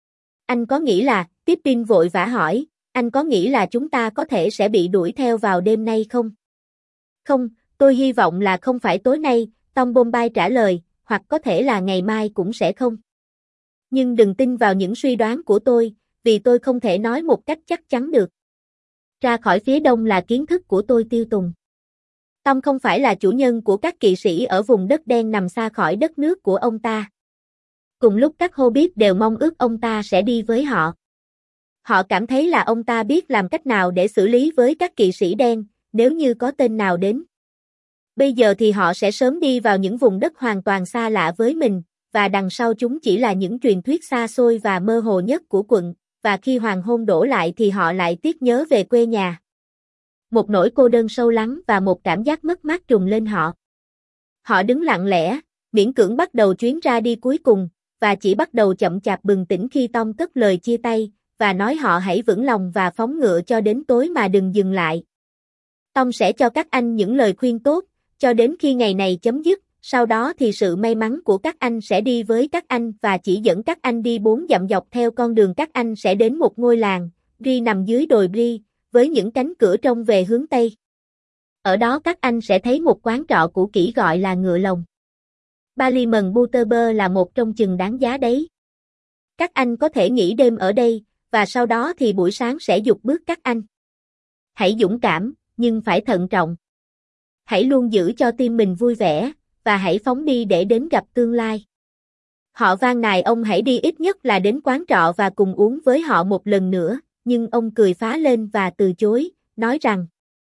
Anh có nghĩ là, Pippin vội vã hỏi, anh có nghĩ là chúng ta có thể sẽ bị đuổi theo vào đêm nay không? Không, tôi hy vọng là không phải tối nay, Tom Bombay trả lời, hoặc có thể là ngày mai cũng sẽ không. Nhưng đừng tin vào những suy đoán của tôi, vì tôi không thể nói một cách chắc chắn được. Ra khỏi phía đông là kiến thức của tôi tiêu tùng. Tom không phải là chủ nhân của các kỵ sĩ ở vùng đất đen nằm xa khỏi đất nước của ông ta. Cùng lúc các Hobbit đều mong ước ông ta sẽ đi với họ. Họ cảm thấy là ông ta biết làm cách nào để xử lý với các kỵ sĩ đen, nếu như có tên nào đến. Bây giờ thì họ sẽ sớm đi vào những vùng đất hoàn toàn xa lạ với mình, và đằng sau chúng chỉ là những truyền thuyết xa xôi và mơ hồ nhất của quận, và khi hoàng hôn đổ lại thì họ lại tiếc nhớ về quê nhà. Một nỗi cô đơn sâu lắng và một cảm giác mất mát trùng lên họ. Họ đứng lặng lẽ, miễn cưỡng bắt đầu chuyến ra đi cuối cùng, và chỉ bắt đầu chậm chạp bừng tỉnh khi Tom cất lời chia tay, và nói họ hãy vững lòng và phóng ngựa cho đến tối mà đừng dừng lại. Tom sẽ cho các anh những lời khuyên tốt, cho đến khi ngày này chấm dứt, sau đó thì sự may mắn của các anh sẽ đi với các anh và chỉ dẫn các anh đi 4 dặm dọc theo con đường các anh sẽ đến một ngôi làng, Bree nằm dưới đồi Bree, với những cánh cửa trông về hướng Tây. Ở đó các anh sẽ thấy một quán trọ cũ kỹ gọi là Ngựa Lồng. Ballymun Butterbur là một trong chừng đáng giá đấy. Các anh có thể nghỉ đêm ở đây, và sau đó thì buổi sáng sẽ giục bước các anh. Hãy dũng cảm, nhưng phải thận trọng. Hãy luôn giữ cho tim mình vui vẻ, và hãy phóng đi để đến gặp tương lai. Họ van nài ông hãy đi ít nhất là đến quán trọ và cùng uống với họ một lần nữa, nhưng ông cười phá lên và từ chối, nói rằng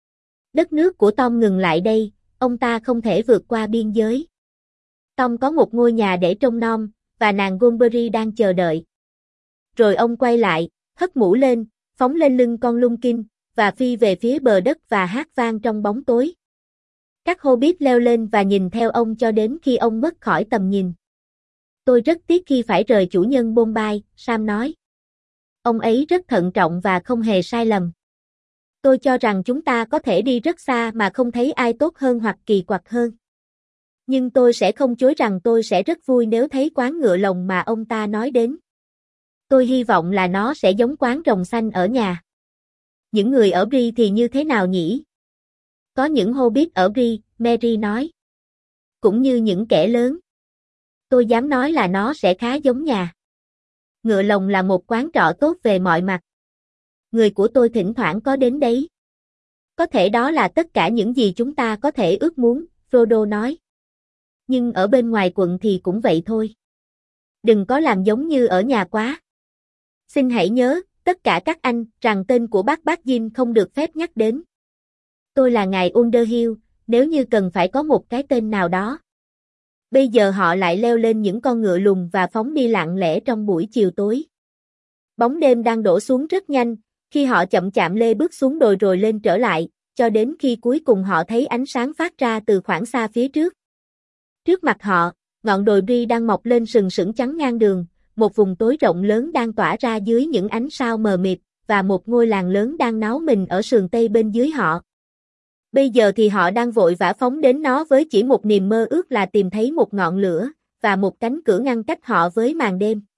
đất nước của Tom ngừng lại đây, ông ta không thể vượt qua biên giới. Tom có một ngôi nhà để trông nom, và nàng Goldberry đang chờ đợi. Rồi ông quay lại, hất mũ lên, phóng lên lưng con Lumpkin, và phi về phía bờ đất và hát vang trong bóng tối. Các Hobbit leo lên và nhìn theo ông cho đến khi ông mất khỏi tầm nhìn. Tôi rất tiếc khi phải rời chủ nhân Bombay, Sam nói. Ông ấy rất thận trọng và không hề sai lầm. Tôi cho rằng chúng ta có thể đi rất xa mà không thấy ai tốt hơn hoặc kỳ quặc hơn. Nhưng tôi sẽ không chối rằng tôi sẽ rất vui nếu thấy quán ngựa lồng mà ông ta nói đến. Tôi hy vọng là nó sẽ giống quán rồng xanh ở nhà. Những người ở Bree thì như thế nào nhỉ? Có những Hobbit ở Bree, Merry nói. Cũng như những kẻ lớn. Tôi dám nói là nó sẽ khá giống nhà. Ngựa lồng là một quán trọ tốt về mọi mặt. Người của tôi thỉnh thoảng có đến đấy. Có thể đó là tất cả những gì chúng ta có thể ước muốn, Frodo nói. Nhưng ở bên ngoài quận thì cũng vậy thôi. Đừng có làm giống như ở nhà quá. Xin hãy nhớ, tất cả các anh, rằng tên của bác Jin không được phép nhắc đến. Tôi là ngài Underhill, nếu như cần phải có một cái tên nào đó. Bây giờ họ lại leo lên những con ngựa lùn và phóng đi lặng lẽ trong buổi chiều tối. Bóng đêm đang đổ xuống rất nhanh, khi họ chậm chạm lê bước xuống đồi rồi lên trở lại, cho đến khi cuối cùng họ thấy ánh sáng phát ra từ khoảng xa phía trước. Trước mặt họ, ngọn đồi Bree đang mọc lên sừng sững chắn ngang đường, một vùng tối rộng lớn đang tỏa ra dưới những ánh sao mờ mịt, và một ngôi làng lớn đang náo mình ở sườn tây bên dưới họ. Bây giờ thì họ đang vội vã phóng đến nó với chỉ một niềm mơ ước là tìm thấy một ngọn lửa, và một cánh cửa ngăn cách họ với màn đêm.